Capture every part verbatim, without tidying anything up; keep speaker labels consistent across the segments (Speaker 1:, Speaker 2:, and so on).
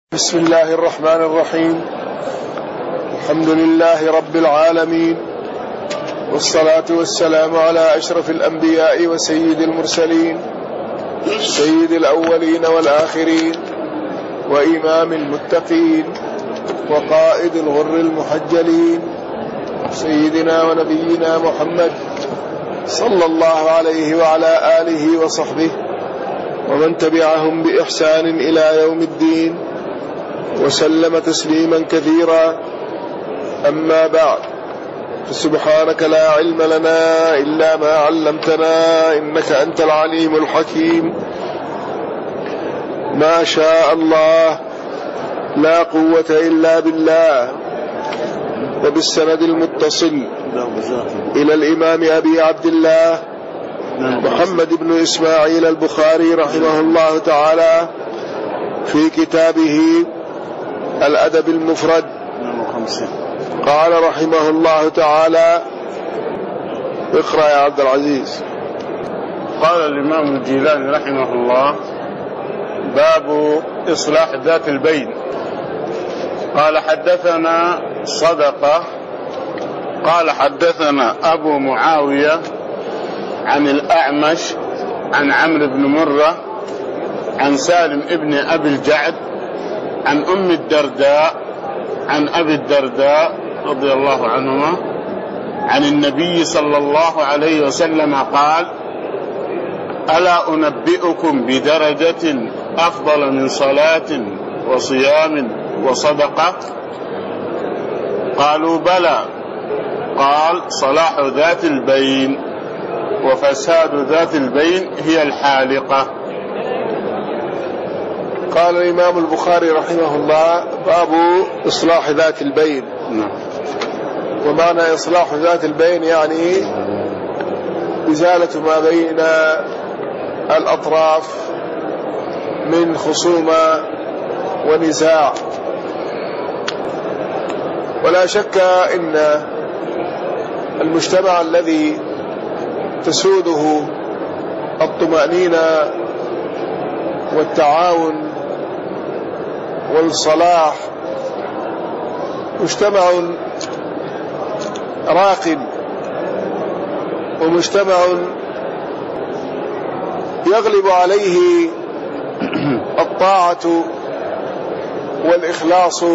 Speaker 1: بسم الله الرحمن الرحيم. الحمد لله رب العالمين، والصلاة والسلام على أشرف الأنبياء وسيد المرسلين، سيد الأولين والآخرين، وإمام المتقين، وقائد الغر المحجلين، سيدنا ونبينا محمد صلى الله عليه وعلى آله وصحبه ومن تبعهم بإحسان إلى يوم الدين، وسلم تسليما كثيرا. أما بعد، فسبحانك لا علم لنا إلا ما علمتنا، إنك أنت العليم الحكيم. ما شاء الله، لا قوة إلا بالله. وبالسند المتصل إلى الإمام أبي عبد الله محمد بن إسماعيل البخاري رحمه الله تعالى في كتابه الأدب المفرد، قال رحمه الله تعالى: اقرأ يا عبد العزيز.
Speaker 2: قال الإمام الجيلاني رحمه الله: باب إصلاح ذات البين. قال: حدثنا صدقة قال حدثنا أبو معاوية عن الأعمش عن عمرو بن مرة عن سالم ابن أبي الجعد عن أم الدرداء عن أبي الدرداء رضي الله عنهما عن النبي صلى الله عليه وسلم قال: ألا أنبئكم بدرجة أفضل من صلاة وصيام وصدقة؟ قالوا: بلى. قال: صلاح ذات البين وفساد ذات البين هي الحالقة.
Speaker 1: قال الإمام البخاري رحمه الله: باب إصلاح ذات البين. ومعنى إصلاح ذات البين يعني إزالة ما بين الأطراف من خصومة ونزاع. ولا شك إن المجتمع الذي تسوده الطمأنينة والتعاون والصلاح مجتمع راق، ومجتمع يغلب عليه الطاعة والإخلاص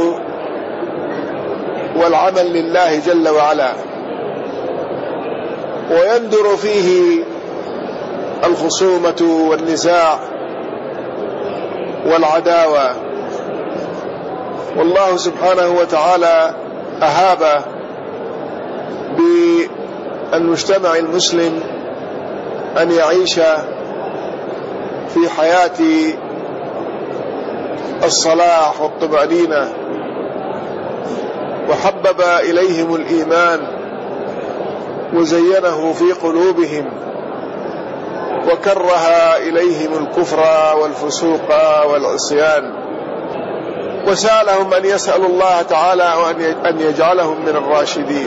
Speaker 1: والعمل لله جل وعلا، ويندر فيه الخصومة والنزاع والعداوة. والله سبحانه وتعالى أهاب بالمجتمع المسلم أن يعيش في حياة الصلاح والطمأنينة، وحبب إليهم الإيمان وزينه في قلوبهم، وكره إليهم الكفر والفسوق والعصيان، وسألهم أن يسألوا الله تعالى أن يجعلهم من الراشدين.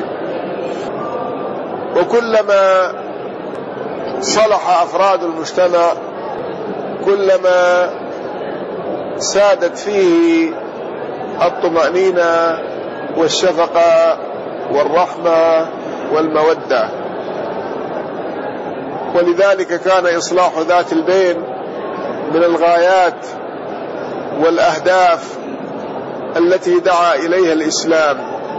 Speaker 1: وكلما صلح أفراد المجتمع كلما سادت فيه الطمأنينة والشفقة والرحمة والمودة. ولذلك كان إصلاح ذات البين من الغايات والأهداف التي دعا إليها الإسلام.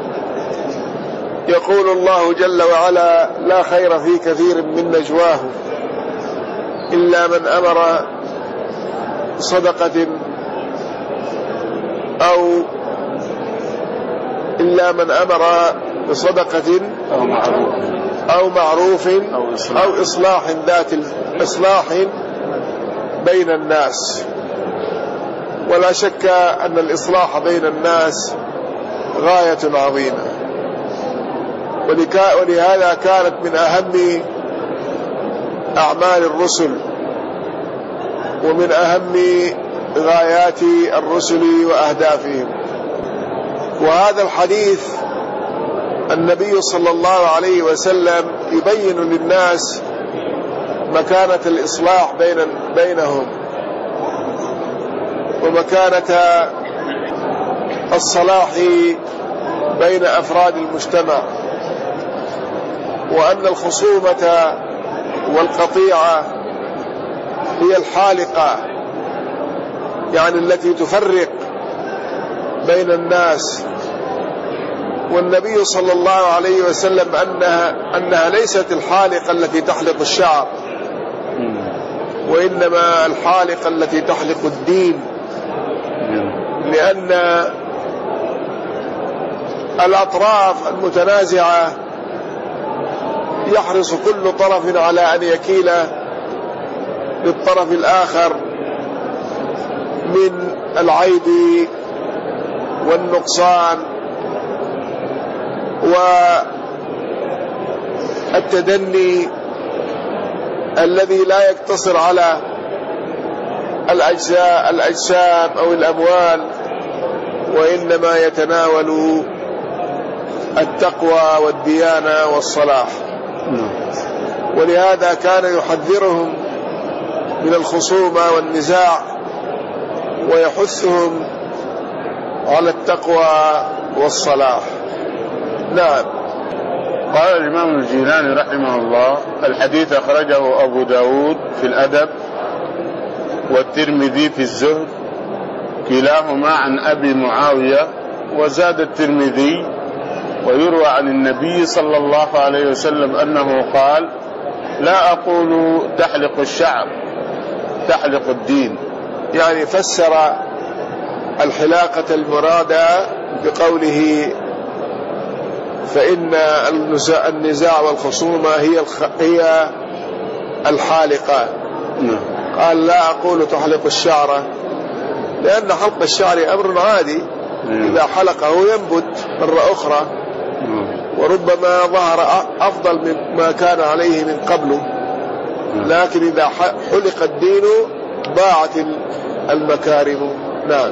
Speaker 1: يقول الله جل وعلا: لا خير في كثير من نجواهم إلا من أمر صدقة أو إلا من أمر بصدقة
Speaker 2: أو معروف
Speaker 1: أو, معروف
Speaker 2: أو إصلاح,
Speaker 1: أو إصلاح ذات إصلاح بين الناس. ولا شك أن الإصلاح بين الناس غاية عظيمة، ولهذا كانت من أهم أعمال الرسل ومن أهم غايات الرسل وأهدافهم. وهذا الحديث النبي صلى الله عليه وسلم يبين للناس مكانة الإصلاح بين بينهم ومكانة الصلاح بين أفراد المجتمع، وأن الخصومة والقطيعة هي الحالقة، يعني التي تفرق بين الناس. والنبي صلى الله عليه وسلم أنها, أنها ليست الحالقة التي تحلق الشعر، وإنما الحالقة التي تحلق الدين، لأن الأطراف المتنازعة يحرص كل طرف على أن يكيل للطرف الآخر من العيب والنقصان والتدني الذي لا يقتصر على الأجزاء الأجسام أو الأموال، وإنما يتناول التقوى والديانة والصلاح. ولهذا كان يحذرهم من الخصومة والنزاع، ويحثهم على التقوى والصلاح. نعم.
Speaker 2: قال الإمام الجيلاني رحمه الله: الحديث أخرجه أبو داود في الأدب والترمذي في الزهد، كلاهما عن أبي معاوية. وزاد الترمذي: ويروى عن النبي صلى الله عليه وسلم أنه قال: لا أقول تحلق الشعر، تحلق الدين.
Speaker 1: يعني فسر الحلاقة المرادة بقوله: فإن النزاع والخصومة هي هي الحالقة. قال: لا أقول تحلق الشعر، لأن حلق الشعر أمر عادي، إذا حلقه ينبت مرة أخرى، وربما ظهر أفضل مما كان عليه من قبله. لكن إذا حلق الدين ضاعت المكارم. نعم.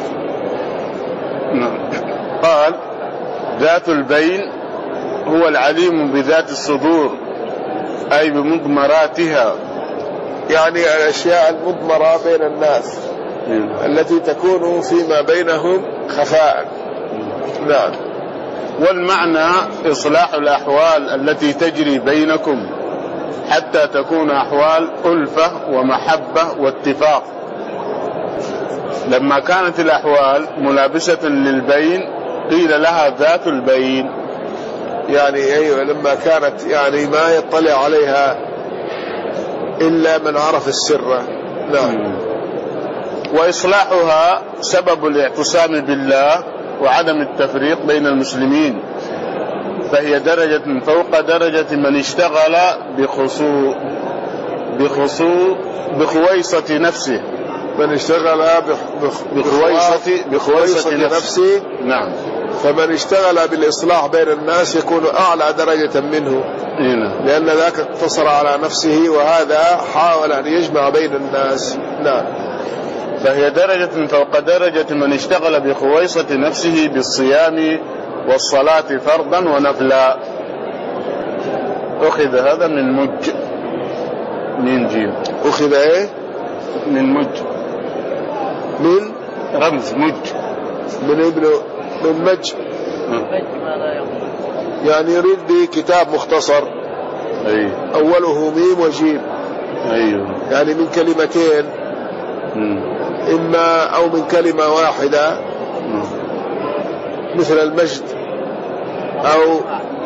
Speaker 2: قال: ذات البين هو العليم بذات الصدور، أي بمضمراتها،
Speaker 1: يعني الأشياء المضمرة بين الناس التي تكون فيما بينهم خفاء. نعم.
Speaker 2: والمعنى إصلاح الأحوال التي تجري بينكم حتى تكون أحوال ألفة ومحبة واتفاق. لما كانت الأحوال ملابسة للبين قيل لها ذات البين،
Speaker 1: يعني أيوة، لما كانت يعني ما يطلع عليها إلا من عرف السر. نعم.
Speaker 2: وإصلاحها سبب الاعتصام بالله وعدم التفريق بين المسلمين، فهي درجة فوق درجة من اشتغل بخصو بخصو بخويصة نفسه،
Speaker 1: من اشتغل
Speaker 2: بخويصة
Speaker 1: بخويصة نفسه.
Speaker 2: نعم.
Speaker 1: فمن اشتغل بالإصلاح بين الناس يكون أعلى درجة منه، لأن ذاك اقتصر على نفسه، وهذا حاول أن يجمع بين الناس. نعم.
Speaker 2: فهي درجة فوق درجة من اشتغل بخويصة نفسه بالصيام والصلاة فرضا ونفلا. أخذ هذا من مج، من جيم.
Speaker 1: أخذ إيه؟
Speaker 2: من مج،
Speaker 1: من
Speaker 2: رمز مج،
Speaker 1: من ابن من مج. يعني يريد به كتاب مختصر.
Speaker 2: أي.
Speaker 1: أوله ميم وجيم.
Speaker 2: أيوه.
Speaker 1: يعني من كلمتين،
Speaker 2: م.
Speaker 1: إما أو من كلمة واحدة، م. مثل المجد أو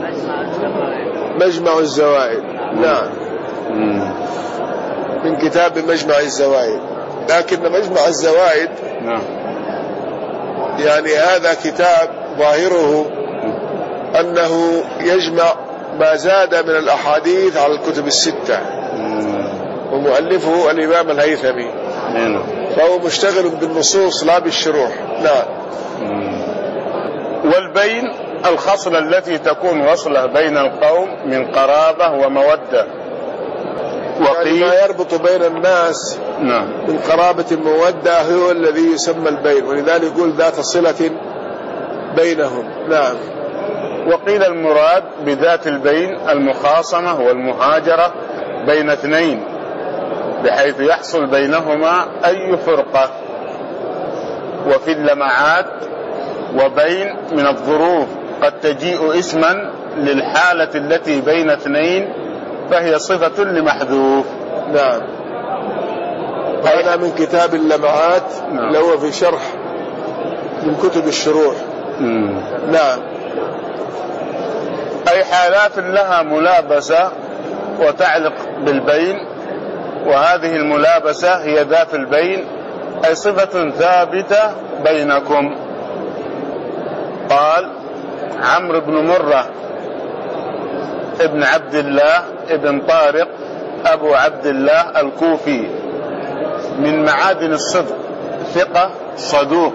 Speaker 1: مجمع الزوائد. نعم.
Speaker 2: م.
Speaker 1: من كتاب مجمع الزوائد. لكن مجمع الزوائد
Speaker 2: نعم.
Speaker 1: يعني هذا كتاب ظاهره أنه يجمع ما زاد من الأحاديث على الكتب الستة، ومؤلفه الإمام الهيثمي، فهو مشتغل بالنصوص لا بالشروح. نعم.
Speaker 2: والبين الخصلة التي تكون وصلة بين القوم من قرابة ومودة،
Speaker 1: يعني ما يربط بين الناس
Speaker 2: نعم.
Speaker 1: من قرابة مودة هو الذي يسمى البين، ولذلك يقول ذات صلة بينهم. نعم.
Speaker 2: وقيل المراد بذات البين المخاصمة والمهاجرة بين اثنين، بحيث يحصل بينهما أي فرقة. وفي اللمعات وبين من الظروف قد تجيء اسما للحالة التي بين اثنين فهي صفة لمحذوف.
Speaker 1: نعم. هذا من كتاب اللمعات. نعم. اللي هو في شرح من كتب الشروح. مم. نعم.
Speaker 2: أي حالات لها ملابسة وتعلق بالبين، وهذه الملابسة هي ذات البين، أي صفة ثابتة بينكم. قال عمرو بن مرة ابن عبد الله ابن طارق أبو عبد الله الكوفي، من معادن الصدق، ثقة صدوق،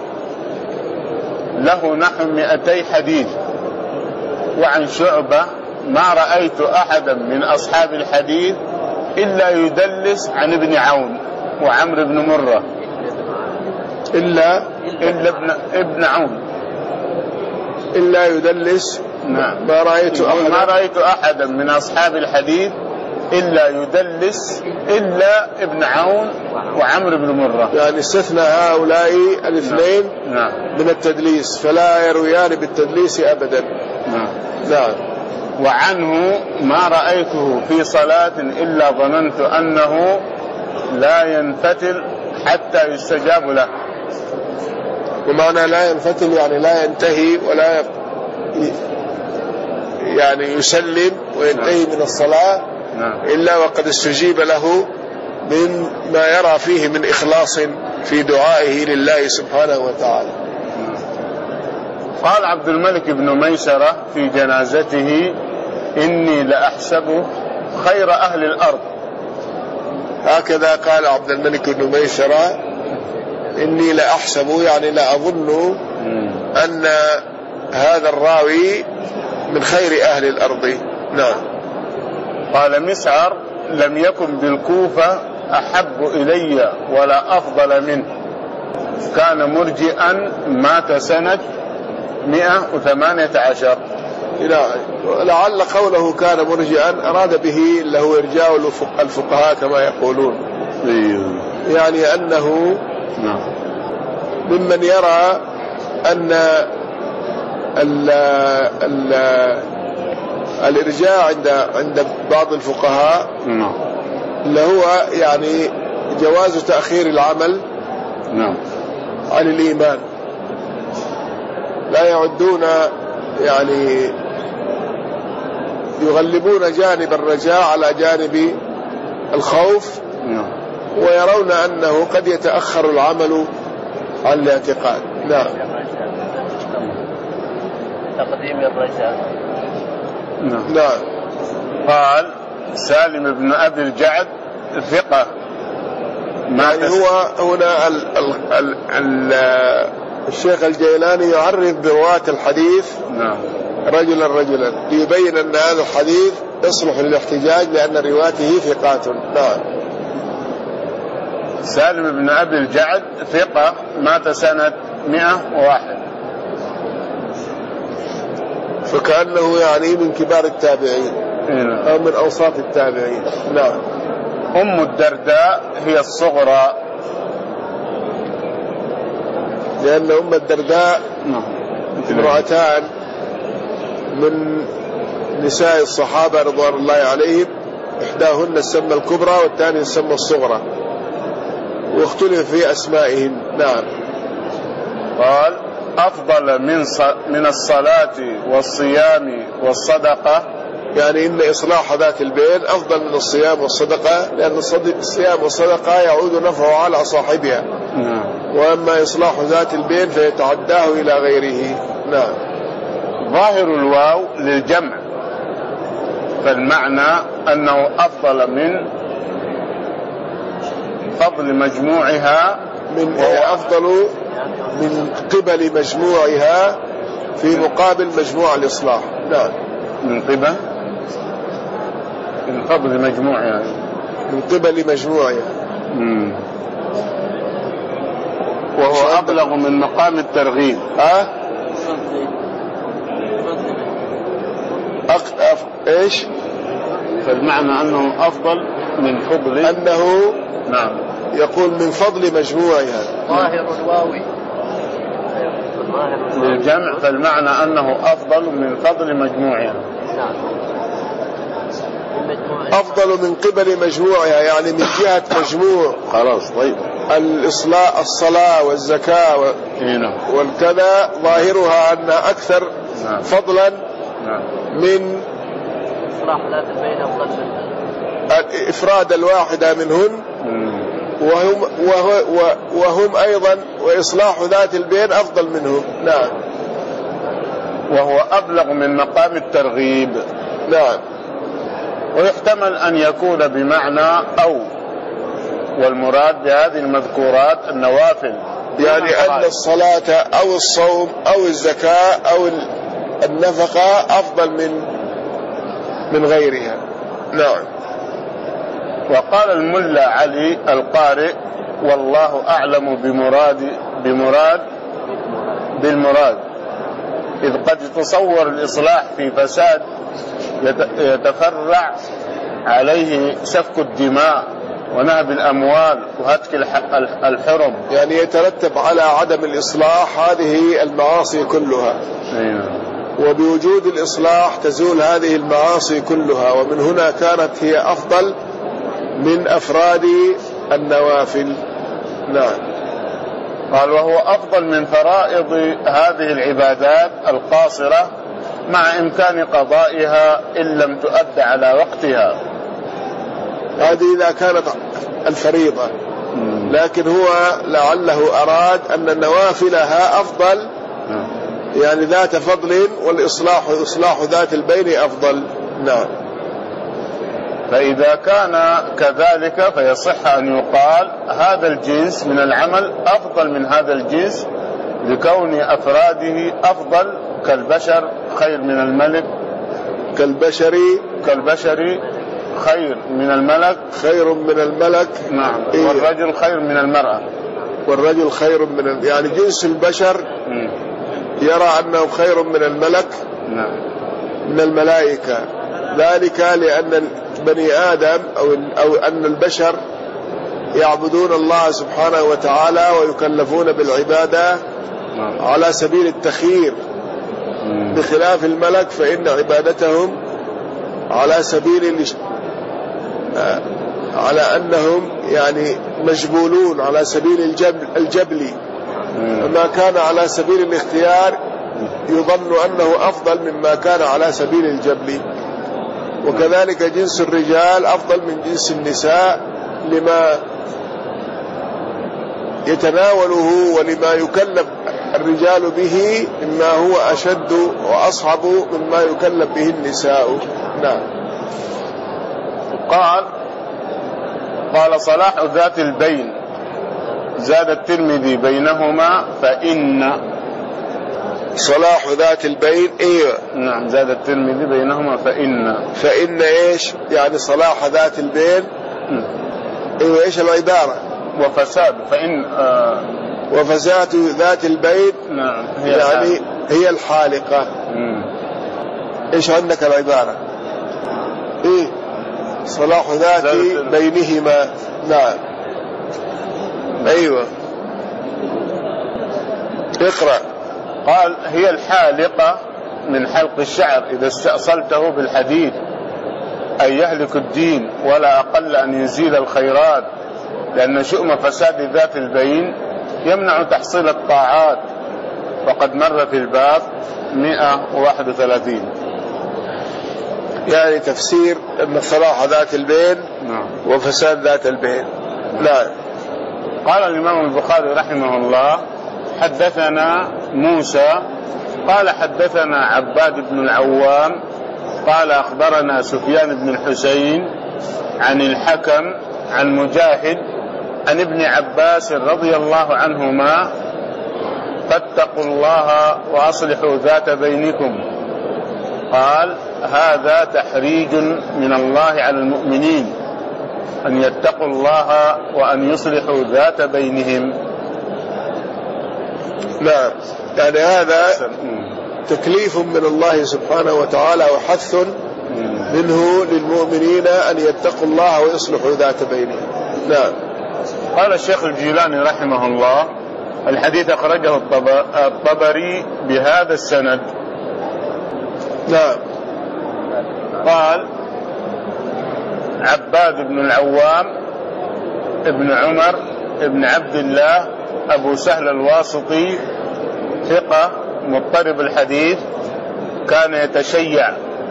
Speaker 2: له نحو مئتي حديث. وعن شعبة ما رأيت أحدا من أصحاب الحديث إلا يدلس عن ابن عون وعمرو بن مرة
Speaker 1: إلا
Speaker 2: إلا ابن, ابن عون
Speaker 1: إلا يدلس.
Speaker 2: نعم.
Speaker 1: ما رأيت أحدا
Speaker 2: ما رأيت أحدا من أصحاب الحديث إلا يدلس إلا ابن عون وعمرو بن مرة،
Speaker 1: يعني استثنى هؤلاء الاثنين.
Speaker 2: نعم.
Speaker 1: من التدليس، فلا يرويان بالتدليس أبدا.
Speaker 2: نعم.
Speaker 1: نعم.
Speaker 2: وعنه ما رأيته في صلاة إلا ظننت أنه لا ينفتل حتى يستجاب له.
Speaker 1: ومعنى لا ينفتل يعني لا ينتهي ولا يعني يسلم وينتهي من الصلاة إلا وقد استجيب له من ما يرى فيه من إخلاص في دعائه لله سبحانه وتعالى.
Speaker 2: قال عبد الملك بن ميسرة في جنازته إني لأحسبه خير أهل الأرض.
Speaker 1: هكذا قال عبد الملك بن ميسرة إني لأحسب، يعني لا أظن أن هذا الراوي من خير أهل الأرض. نعم.
Speaker 2: قال مسعر لم يكن بالكوفة أحب إلي ولا أفضل منه، كان مرجئا، مات سنة مئة وثمانية عشر.
Speaker 1: لعل قوله كان مرجئا أراد به له إرجاء الفقهاء كما يقولون، يعني أنه ممن يرى أن ال ال الإرجاء عند عند بعض الفقهاء اللي هو يعني جواز تأخير العمل عن الإيمان، لا يعدون يعني يغلبون جانب الرجاء على جانب الخوف، ويرون أنه قد يتأخر العمل عن الاعتقاد. نعم.
Speaker 3: تقديم الرجاء.
Speaker 1: نعم.
Speaker 2: قال سالم بن أبي الجعد ثقة،
Speaker 1: يعني هو هنا ال ال ال ال الشيخ الجيلاني يعرف برواة الحديث
Speaker 2: نعم.
Speaker 1: رجلا رجلا ليبين أن هذا الحديث يصلح للاحتجاج لأن رواته ثقات. نعم.
Speaker 2: سالم بن أبي الجعد ثقة، مات سنة مئة وواحد،
Speaker 1: فكأنه يعني من كبار التابعين أو من أوساط التابعين. نعم.
Speaker 2: أم الدرداء هي الصغرى،
Speaker 1: لأن أم الدرداء امرأتان من نساء الصحابة رضوان الله عليهم، إحداهن السمى الكبرى والثانية السمى الصغرى، واختلف في أسمائهم. نعم.
Speaker 2: قال أفضل من من الصلاة والصيام والصدقة،
Speaker 1: يعني إن إصلاح ذات البين أفضل من الصيام والصدقة، لأن الصيام والصدقة يعود نفعه على صاحبها.
Speaker 2: نعم.
Speaker 1: وأما إصلاح ذات البين فيتعداه إلى غيره. نعم.
Speaker 2: ظاهر الواو للجمع، فالمعنى أنه أفضل من فضل مجموعها،
Speaker 1: من وهو أفضل من قبل مجموعها في مقابل مجموع الإصلاح. نعم.
Speaker 2: من قبل من قبل مجموعها
Speaker 1: من قبل مجموعها
Speaker 2: مم. وهو أبلغ من مقام الترغيب.
Speaker 1: ها أف... إيش
Speaker 2: فالمعنى أنه أفضل من فضل،
Speaker 1: أنه
Speaker 2: نعم
Speaker 1: يقول من فضل مجموعها.
Speaker 3: ظاهر الواوي
Speaker 2: للجمع، فالمعنى أنه أفضل من فضل مجموعها.
Speaker 3: نعم.
Speaker 1: أفضل من قبل مجموعها، يعني من جهة مجموع.
Speaker 2: خلاص طيب.
Speaker 1: الإصلاة الصلاة والزكاة و... والكذا ظاهرها أنها أكثر
Speaker 2: نعم.
Speaker 1: فضلا
Speaker 2: نعم.
Speaker 1: من
Speaker 3: إصلاح ذات البين أفضل من
Speaker 1: إفراد الواحدة منهن، وهم, وهو وهم أيضا وإصلاح ذات البين أفضل منهم. نعم.
Speaker 2: وهو أبلغ من مقام الترغيب.
Speaker 1: نعم.
Speaker 2: ويحتمل أن يكون بمعنى أو، والمراد بهذه المذكورات النوافل،
Speaker 1: يعني أن الصلاة أو الصوم أو الزكاة أو النفقة أفضل من من غيرها. نعم.
Speaker 2: وقال الملا علي القارئ: والله أعلم بمراد بمراد بالمراد، إذ قد يتصور الإصلاح في فساد يتفرع عليه سفك الدماء ونهب الأموال وهتك الحرم،
Speaker 1: يعني يترتب على عدم الإصلاح هذه المعاصي كلها. وبوجود الإصلاح تزول هذه المعاصي كلها، ومن هنا كانت هي أفضل من أفراد النوافل. نعم.
Speaker 2: قال: وهو أفضل من فرائض هذه العبادات القاصرة، مع إمكان قضائها إن لم تؤد على وقتها.
Speaker 1: هذه إذا كانت الفريضة، لكن هو لعله أراد أن النوافلها أفضل، يعني ذات فضل، والإصلاح إصلاح ذات البين أفضل. نعم.
Speaker 2: فإذا كان كذلك فيصح أن يقال هذا الجنس من العمل أفضل من هذا الجنس، لكون أفراده أفضل، كالبشر خير من الملك،
Speaker 1: كالبشر
Speaker 2: كالبشر خير من الملك
Speaker 1: خير من الملك.
Speaker 2: نعم.
Speaker 1: إيه؟
Speaker 2: والرجل خير من المرأة،
Speaker 1: والرجل خير من ال... يعني جنس البشر م. يرى أنه خير من الملك.
Speaker 2: نعم.
Speaker 1: من الملائكة، ذلك لأن بني آدم أو, أو أن البشر يعبدون الله سبحانه وتعالى ويكلفون بالعبادة على سبيل التخيير، بخلاف الملك فإن عبادتهم على سبيل على أنهم يعني مجبولون على سبيل الجبل الجبلي، فما كان على سبيل الاختيار يظن أنه أفضل مما كان على سبيل الجبل. وكذلك جنس الرجال أفضل من جنس النساء لما يتناوله ولما يكلف الرجال به مما هو أشد وأصعب مما يكلف به النساء. نعم.
Speaker 2: قال قال صلاح ذات البين، زاد الترمذي بينهما فإن
Speaker 1: صلاح ذات البين. ايوه.
Speaker 2: نعم. زاد الترمذي بينهما فإن
Speaker 1: فإن ايش يعني صلاح ذات البين؟ م. ايوه. ايش العبارة؟
Speaker 2: وفساد فإن آه
Speaker 1: وفساد ذات البين.
Speaker 2: نعم. هي
Speaker 1: يعني هي الحالقة. م. ايش عندك العبارة؟ ايه صلاح ذات بينهما. نعم. ايوه. اقرأ.
Speaker 2: قال: هي الحالقة من حلق الشعر إذا استأصلته بالحديد، أي يهلك الدين ولا أقل أن يزيل الخيرات، لأن شؤم فساد ذات البين يمنع تحصيل الطاعات، وقد مر في الباب مئة وواحد وثلاثين.
Speaker 1: يعني تفسير أن صلاح ذات البين وفساد ذات البين. لا.
Speaker 2: قال الإمام البخاري رحمه الله: حدثنا موسى قال حدثنا عباد بن العوام قال أخبرنا سفيان بن الحسين عن الحكم عن مجاهد عن ابن عباس رضي الله عنهما: فاتقوا الله وأصلحوا ذات بينكم. قال: هذا تحريج من الله على المؤمنين أن يتقوا الله وأن يصلحوا ذات بينهم.
Speaker 1: نعم. يعني هذا تكليف من الله سبحانه وتعالى وحث منه للمؤمنين أن يتقوا الله ويصلحوا ذات بينهم. نعم.
Speaker 2: قال الشيخ الجيلاني رحمه الله: الحديث أخرجه الطبري بهذا السند.
Speaker 1: نعم.
Speaker 2: قال عباد بن العوام ابن عمر ابن عبد الله أبو سهل الواسطي ثقة مضطرب الحديث، كان يتشيع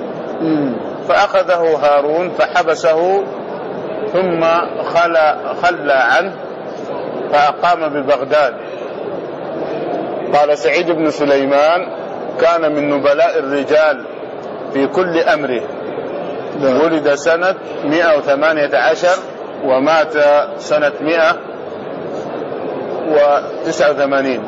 Speaker 2: فأخذه هارون فحبسه ثم خلى, خلى عنه فأقام ببغداد. قال سعيد بن سليمان كان من نبلاء الرجال في كل أمره، ولد سنة مئة وثمانية عشر ومات سنة مئة وتسعة وثمانين.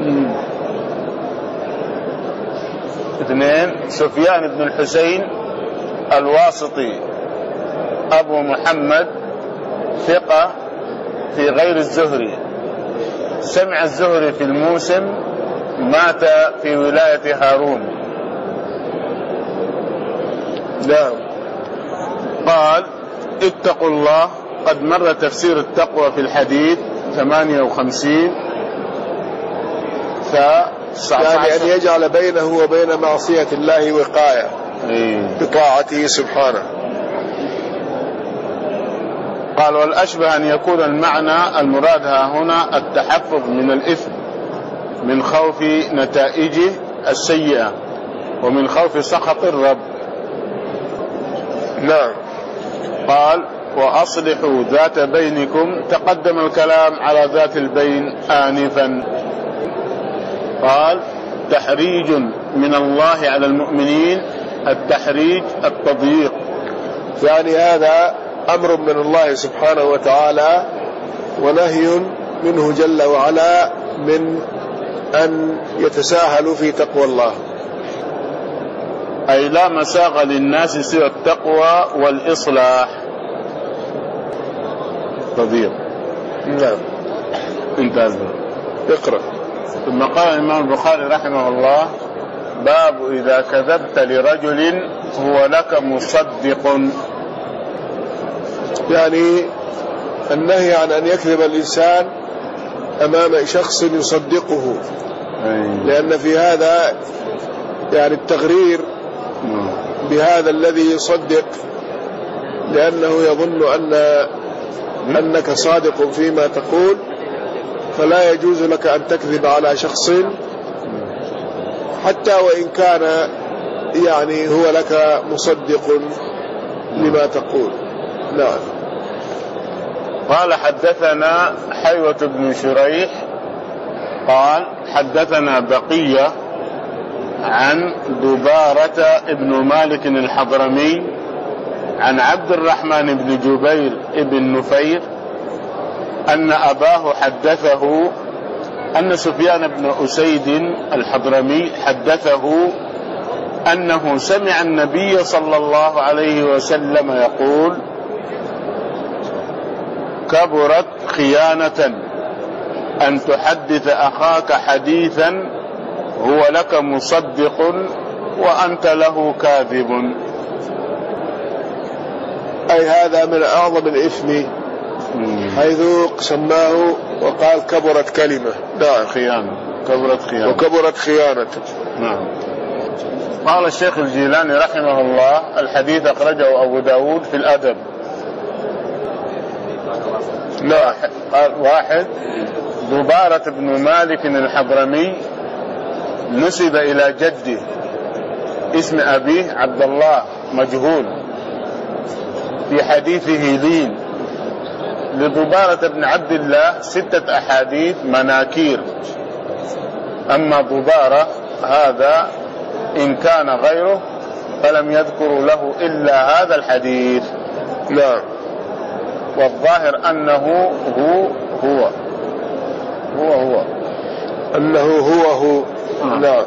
Speaker 2: اثنين سفيان بن الحسين الواسطي أبو محمد ثقة في غير الزهري، سمع الزهري في الموسم، مات في ولاية هارون.
Speaker 1: نعم.
Speaker 2: قال اتقوا الله. قد مر تفسير التقوى في الحديث ثمانية وخمسين،
Speaker 1: يعني أن يجعل بينه وبين معصية الله وقاية بطاعته سبحانه.
Speaker 2: قال والأشبه أن يكون المعنى المراد هنا التحفظ من الإثم من خوف نتائجه السيئة ومن خوف سخط الرب.
Speaker 1: نعم.
Speaker 2: قال وأصلحوا ذات بينكم، تقدم الكلام على ذات البين آنفا. قال تحريج من الله على المؤمنين، التحريج التضييق،
Speaker 1: يعني هذا أمر من الله سبحانه وتعالى ونهي منه جل وعلا من أن يتساهلوا في تقوى الله،
Speaker 2: أي لا مساغ للناس سوى التقوى والإصلاح. تضييق.
Speaker 1: نعم.
Speaker 2: انتهى.
Speaker 1: اقرأ.
Speaker 2: ثم قال الإمام البخاري رحمه الله باب إذا كذبت لرجل هو لك مصدق،
Speaker 1: يعني النهي عن أن يكذب الإنسان أمام شخص يصدقه، لأن في هذا يعني التغرير بهذا الذي يصدق، لأنه يظن أن أنك صادق فيما تقول، فلا يجوز لك أن تكذب على شخص حتى وإن كان يعني هو لك مصدق لما تقول. نعم.
Speaker 2: قال حدثنا حيوة بن شريح قال حدثنا بقية عن دبارة ابن مالك الحضرمي عن عبد الرحمن بن جبير ابن نفير أن أباه حدثه أن سفيان بن أسيد الحضرمي حدثه أنه سمع النبي صلى الله عليه وسلم يقول كبرت خيانة أن تحدث أخاك حديثا هو لك مصدق وأنت له كاذب،
Speaker 1: أي هذا من أعظم الإثم، حيث سماه وقال كبرت كلمة.
Speaker 2: نعم. خيانة. كبرت خيانة.
Speaker 1: وكبرت خيانة.
Speaker 2: نعم. قال الشيخ الجيلاني رحمه الله الحديث أخرجه أبو داود في الأدب.
Speaker 1: لا.
Speaker 2: قال واحد دبارة بن مالك الحضرمي نسب إلى جده، اسم أبيه عبد الله مجهول، في حديثه لين. لدبارة بن عبد الله ستة أحاديث مناكير، أما دبارة هذا إن كان غيره فلم يذكروا له إلا هذا الحديث.
Speaker 1: لا.
Speaker 2: والظاهر أنه هو هو هو هو
Speaker 1: أنه هو هو. لا.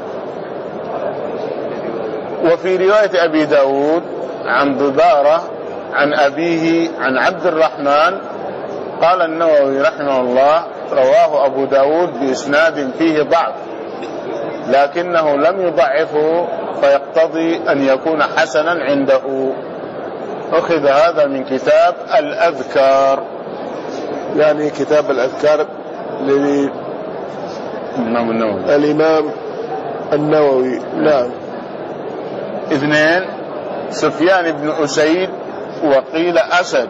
Speaker 2: وفي رواية أبي داود عن دبارة عن أبيه عن عبد الرحمن قال النووي رحمه الله رواه أبو داود بإسناد فيه ضعف، لكنه لم يضعفه فيقتضي أن يكون حسنا عنده. أخذ هذا من كتاب الأذكار،
Speaker 1: يعني كتاب الأذكار
Speaker 2: الإمام النووي.
Speaker 1: الإمام النووي. نعم.
Speaker 2: اثنين سفيان بن أسيد وقيل أسد،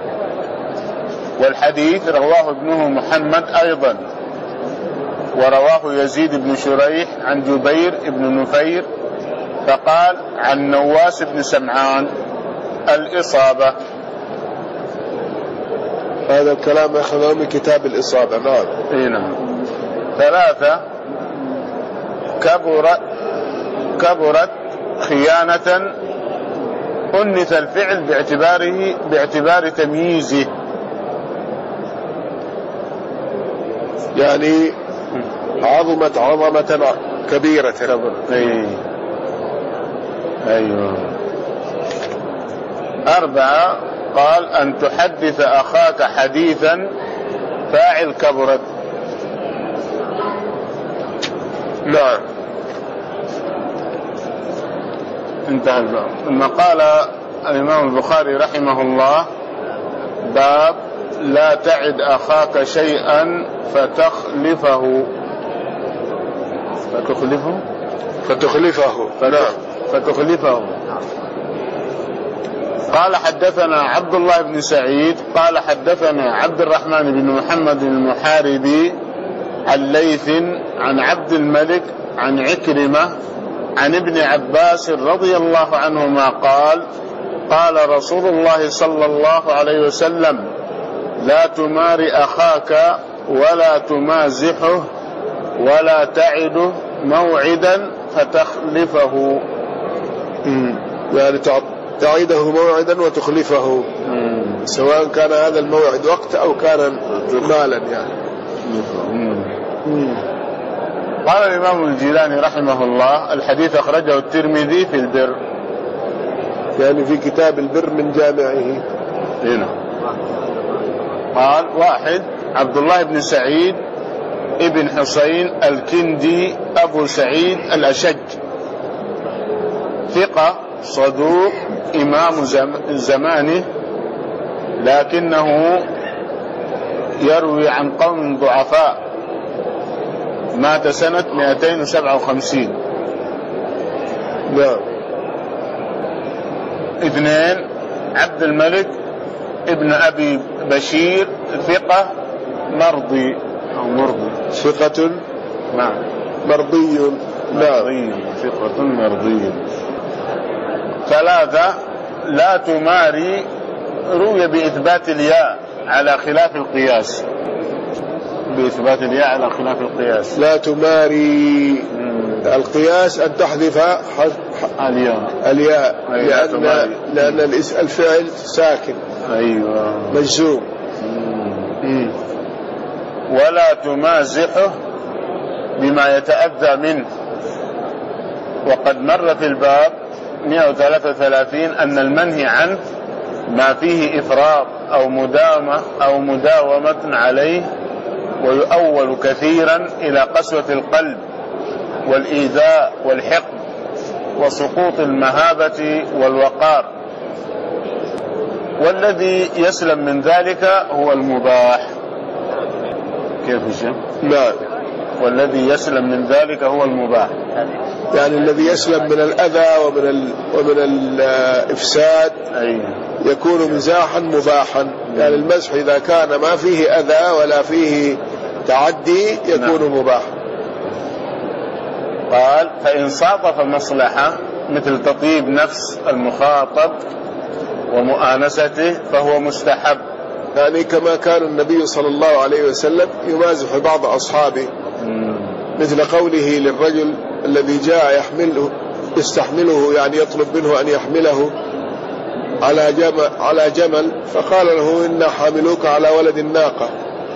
Speaker 2: والحديث رواه ابنه محمد أيضا، ورواه يزيد بن شريح عن جبير بن نفير فقال عن نواس بن سمعان الإصابة.
Speaker 1: هذا الكلام أخذه من كتاب الإصابة. نعم.
Speaker 2: نعم. ثلاثة كبرت كبرت خيانة أنث الفعل باعتباره باعتبار تمييزه،
Speaker 1: يعني عظمت عظمة كبيرة.
Speaker 2: أي. أيوة. أربعة قال أن تحدث أخاك حديثا فاعل كبرت.
Speaker 1: نعم.
Speaker 2: انتهى الباب. ثم قال الإمام البخاري رحمه الله باب لا تعد أخاك شيئا فتخلفه فتخلفه
Speaker 1: فتخلفه نعم
Speaker 2: فتخلفه. قال حدثنا عبد الله بن سعيد قال حدثنا عبد الرحمن بن محمد المحاربي عن ليث عن عبد الملك عن عكرمة عن ابن عباس رضي الله عنهما قال قال رسول الله صلى الله عليه وسلم لا تماري أخاك ولا تمازحه ولا تعده موعدا فتخلفه.
Speaker 1: يعني تعيده موعدا وتخلفه. مم. سواء كان هذا الموعد وقت أو كان مالا يعني.
Speaker 2: مم. قال الإمام الجيلاني رحمه الله الحديث أخرجه الترمذي في البر،
Speaker 1: يعني في كتاب البر من جامعه.
Speaker 2: هنا قال واحد عبد الله بن سعيد ابن حسين الكندي أبو سعيد الأشج، ثقة صدوق إمام زمانه، لكنه يروي عن قوم ضعفاء، مات سنة مئتين وسبعة وخمسين.
Speaker 1: نعم.
Speaker 2: اثنين عبد الملك ابن أبي بشير ثقة مرضي أو مرضي
Speaker 1: ثقة
Speaker 2: نعم
Speaker 1: مرضي.
Speaker 2: مرضي ثقة مرضي. ثلاثة لا تماري روي بإثبات الياء على خلاف القياس، بإثبات الياء على خلاف القياس.
Speaker 1: لا تماري مم. القياس أن تحذف
Speaker 2: الياء
Speaker 1: الياء لأن, لأن الفعل ساكن.
Speaker 2: أيوة
Speaker 1: مجزوم.
Speaker 2: ولا تمازحه بما يتأذى منه. وقد مر في الباب مئة وثلاثة وثلاثين أن المنهي عنه ما فيه إفراط أو مداومة أو مداومة عليه، ويؤول كثيرا إلى قسوة القلب والإيذاء والحقد وسقوط المهابة والوقار، والذي يسلم من ذلك هو المباح. كيف الشيء؟
Speaker 1: نعم.
Speaker 2: والذي يسلم من ذلك هو المباح،
Speaker 1: يعني الذي يسلم من الأذى ومن ال... ومن الإفساد
Speaker 2: أي.
Speaker 1: يكون مزاحا مباحا. يعني المزح إذا كان ما فيه أذى ولا فيه تعدي يكون نعم. مباحا.
Speaker 2: قال فإن صادف مصلحة مثل تطيب نفس المخاطب ومؤانسته فهو مستحب،
Speaker 1: يعني كما كان النبي صلى الله عليه وسلم يمازح بعض أصحابه، مثل قوله للرجل الذي جاء يحمله يستحمله، يعني يطلب منه أن يحمله على جمل, على جمل فقال له إنا حاملوك على ولد الناقة،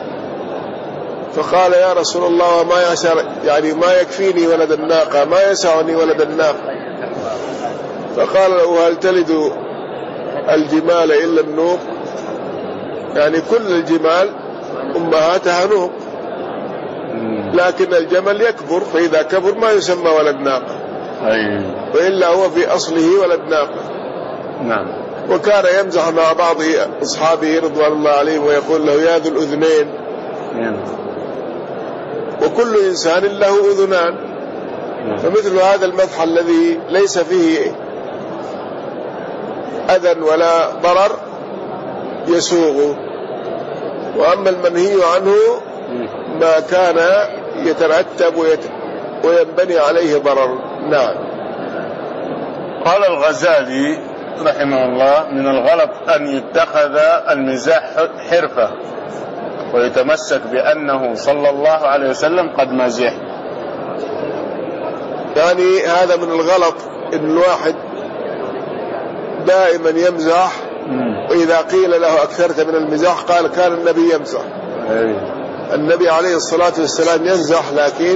Speaker 1: فقال يا رسول الله وما يسع يعني ما يكفيني ولد الناقة، ما يسعني ولد الناقة. فقال له هل تلد الجمال إلا النوق؟ يعني كل الجمال أمهاتها نوق، لكن الجمل يكبر، فإذا كبر ما يسمى ولد ناقة، وإلا هو في أصله ولد ناقة.
Speaker 2: نعم.
Speaker 1: وكان يمزح مع بعض أصحابه رضوان الله عليهم ويقول له يا ذو الأذنين، وكل إنسان له أذنان، فمثل هذا المدح الذي ليس فيه أذى ولا ضرر يسوغ. وأما المنهي عنه ما كان يترتب وينبني عليه ضرر. نعم.
Speaker 2: قال الغزالي رحمه الله: من الغلط أن يتخذ المزاح حرفة ويتمسك بأنه صلى الله عليه وسلم قد مزح.
Speaker 1: يعني هذا من الغلط إن الواحد دائما يمزح، وإذا قيل له أكثرت من المزاح قال كان النبي يمزح. النبي عليه الصلاة والسلام يمزح لكن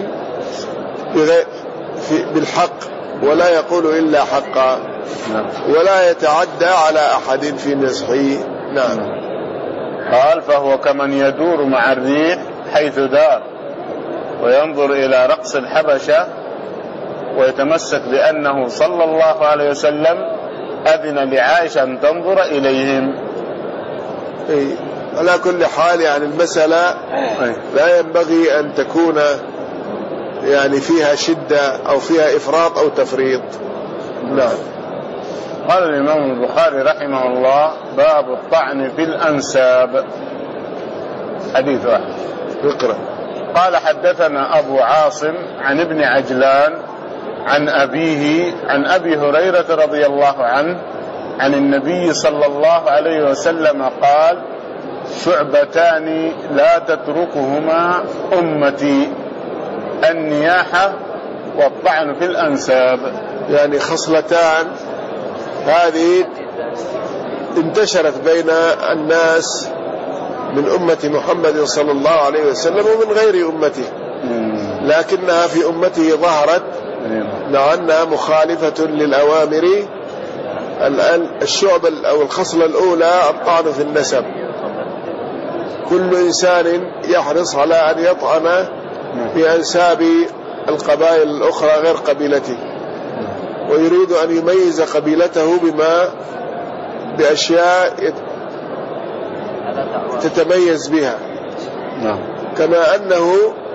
Speaker 1: بالحق ولا يقول إلا حقا، ولا يتعدى على أحد في مزحه. نعم.
Speaker 2: قال: فهو كمن يدور مع الريح حيث دار وينظر إلى رقص الحبشة ويتمسك بأنه صلى الله عليه وسلم أذن لعائشة أن تنظر إليهم.
Speaker 1: إيه. على كل حال يعني المسألة لا ينبغي أن تكون يعني فيها شدة أو فيها إفراط أو تفريط. نعم.
Speaker 2: قال الإمام البخاري رحمه الله: باب الطعن في الأنساب. حديث واحد.
Speaker 1: اقرأ.
Speaker 2: قال: حدثنا أبو عاصم عن ابن عجلان عن أبيه عن أبي هريرة رضي الله عنه عن النبي صلى الله عليه وسلم قال: شعبتان لا تتركهما أمتي: النياحة والطعن في الأنساب. يعني
Speaker 1: خصلتان هذه انتشرت بين الناس من أمة محمد صلى الله عليه وسلم ومن غير أمته، لكنها في أمته ظهرت مع أنها مخالفة للأوامر. الشعب أو الخصلة الأولى الطعن في النسب. كل إنسان يحرص على أن يطعن في أنساب القبائل الأخرى غير قبيلته، ويريد أن يميز قبيلته بما بأشياء تتميز بها. كما أنه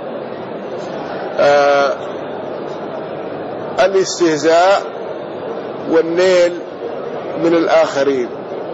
Speaker 1: آه الاستهزاء والنيل من الآخرين.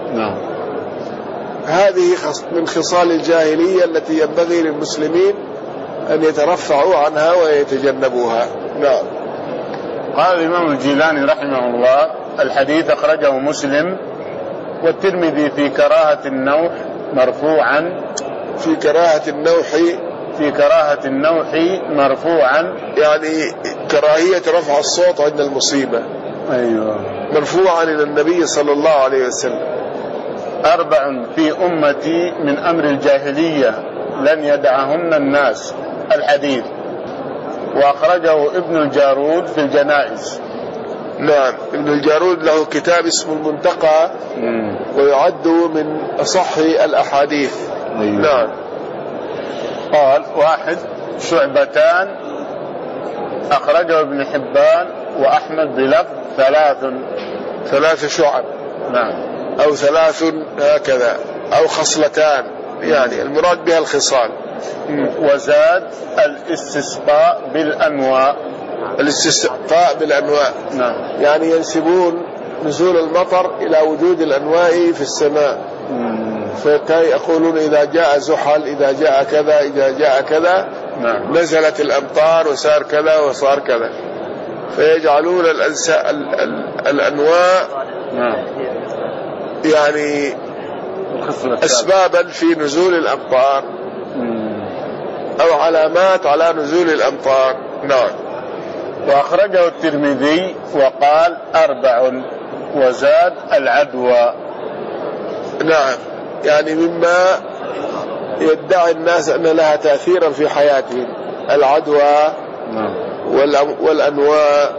Speaker 1: هذه من خصال الجاهلية التي ينبغي للمسلمين أن يترفعوا عنها ويتجنبوها. نعم.
Speaker 2: قال الإمام الجيلاني رحمه الله: الحديث أخرجه مسلم والترمذي في كراهة النوح مرفوعا.
Speaker 1: في كراهة النوح
Speaker 2: في كراهة النوح مرفوعا
Speaker 1: يعني كراهية رفع الصوت عند المصيبة.
Speaker 2: أيوة.
Speaker 1: مرفوعا إلى النبي صلى الله عليه وسلم:
Speaker 2: أربع في أمتي من أمر الجاهلية لن يدعهن الناس. الحديث. وأخرجه ابن الجارود في الجنائز.
Speaker 1: نعم. ابن الجارود له كتاب اسمه المنتقى ويعد من أصح الأحاديث.
Speaker 2: أيوة.
Speaker 1: نعم.
Speaker 2: قال: واحد شعبتان أخرجه ابن حبان وأحمد بلفظ ثلاث.
Speaker 1: ثلاث شعب.
Speaker 2: نعم.
Speaker 1: أو ثلاث هكذا أو خصلتان، يعني المراد بها الخصال.
Speaker 2: وزاد الاستسقاء بالأنواء.
Speaker 1: الاستسقاء بالأنواء.
Speaker 2: نعم.
Speaker 1: يعني ينسبون نزول المطر إلى وجود الأنواء في السماء، فكي يقولون إذا جاء زحل، إذا جاء كذا، إذا جاء كذا.
Speaker 2: نعم.
Speaker 1: نزلت الأمطار وصار كذا وصار كذا، فيجعلون الأنساء الأنواء
Speaker 2: نعم.
Speaker 1: يعني أسبابا في نزول الأمطار أو علامات على نزول الأمطار. نعم.
Speaker 2: وأخرجه الترمذي وقال: أربع. وزاد العدوى.
Speaker 1: نعم. يعني مما يدعي الناس أن لها تأثيرا في حياتهم: العدوى والأنواء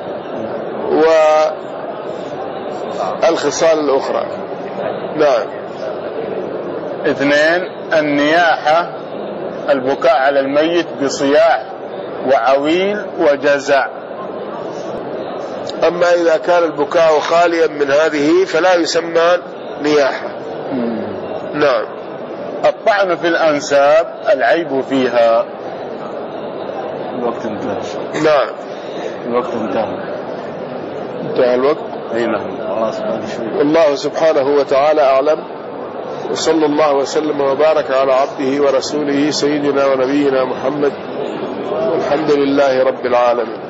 Speaker 1: والخصال الأخرى. نعم.
Speaker 2: اثنين النياحة البكاء على الميت بصياح وعويل وجزع.
Speaker 1: أما إذا كان البكاء خاليا من هذه فلا يسمى نياحة. نعم.
Speaker 2: الطعن في الأنساب العيب فيها. الوقت انتهى.
Speaker 1: نعم
Speaker 2: الوقت انتهى.
Speaker 1: انتهى الوقت.
Speaker 2: اي نعم.
Speaker 1: والله سبحانه وتعالى أعلم، وصلى الله وسلم وبارك على عبده ورسوله سيدنا ونبينا محمد، والحمد لله رب العالمين.